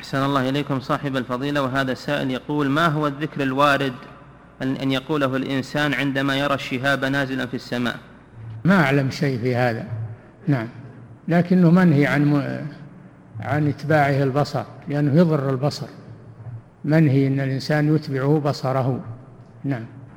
أحسن الله إليكم صاحب الفضيلة. وهذا سائل يقول: ما هو الذكر الوارد أن يقوله الإنسان عندما يرى الشهاب نازلا في السماء؟ ما أعلم شيء في هذا. نعم، لكنه منهي عن اتباعه البصر، لأنه يضر البصر، منهي أن الإنسان يتبعه بصره. نعم.